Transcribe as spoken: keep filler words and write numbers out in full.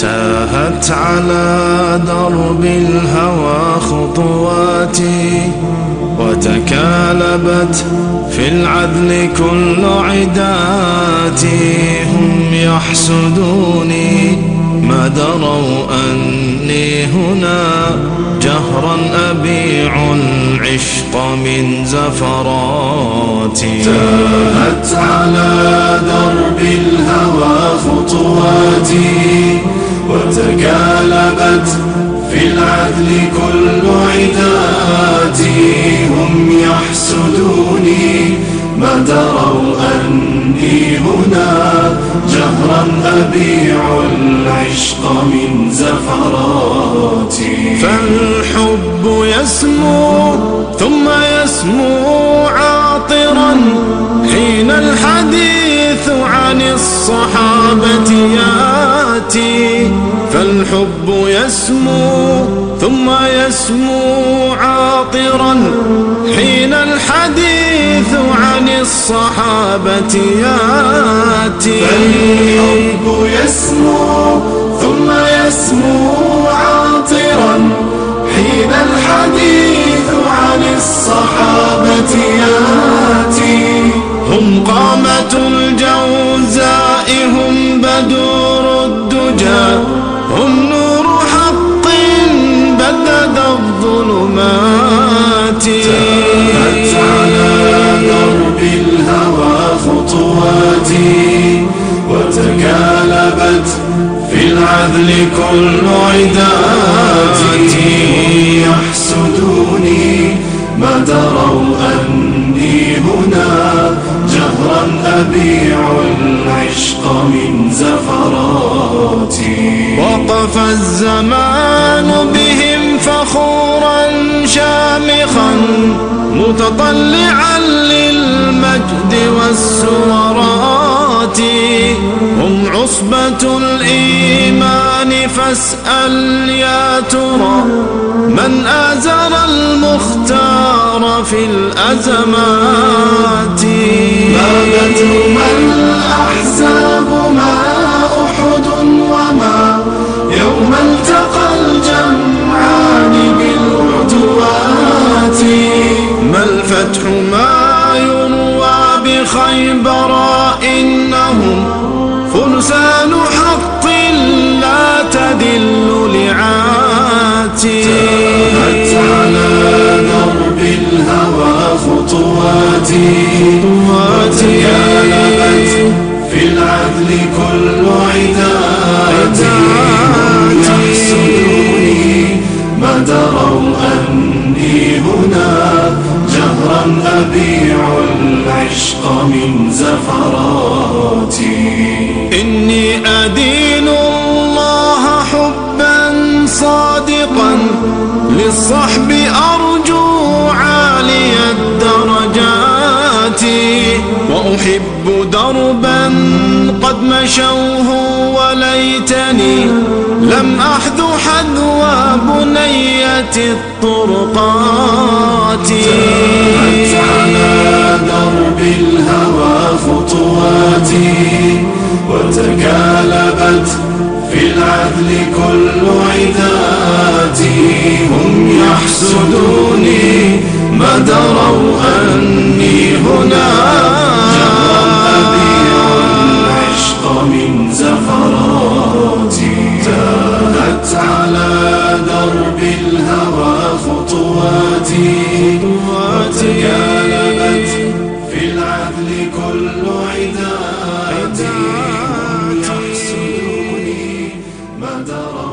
تاهت على درب الهوى خطواتي، وتكالبت في العدل كل عداتي. هم يحسدوني ما دروا أني هنا جهرا أبيع العشق من زفراتي. تاهت على درب الهوى خطواتي، وتكالبت في العدل كل عداتي. هم يحسدوني ما دروا أني هنا جهرا أبيع العشق من زفراتي. فالحب يسمو ثم يسمو عاطرا حين الحديث عن الصحابة ياتي. فالحب يسمو ثم يسمو عاطرا حين الحديث عن الصحابة ياتي. فالحب يسمو ثم يسمو عاطرا حين الحديث عن الصحابة ياتي. هم قامة الجوزاء، هم بدور الدجى، هم نور حق بدد الظلمات. تاهت على درب الهوى خطواتي، وتكالبت في العدل كل عداتي. يحسدوني ما دروا أني هنا جهرا أبيع العشق من زفراتي. وقف الزمان بهم فخورا شامخا متطلعا للمجد والسورات. هم عصبة الإيمان فاسأل يا ترى من آزر المختار في الأزمات. ما بدر ما الأحزاب ما أحد وما يوم التقى الجمعان بالعدوات. ما الفتح ما يروى بخيبر إنهم فرسان حق لا تدل لعاتي. تاهت على درب الهوى خطواتي، وتكالبت في العدل كل عداتي. يحسدوني ما دروا أني هنا جهرا أبيع العشق من زفراتي. إني أدين الله حبا صادقا للصحب أرجو عالي الدرجات. وأحب دربا قد مشوه وليتني لم أحذو حذو بنية الطرقات. تاهت على درب الهوى خطواتي، وتكالبت في العدل كل عداتي. هم يحسدوني ما دروا أني هنا جهرا أبيع العشق من زفراتي. تاهت على درب الهوى خطواتي، وتكالبت في العدل كل عداتي. هم يحسدوني ما دروا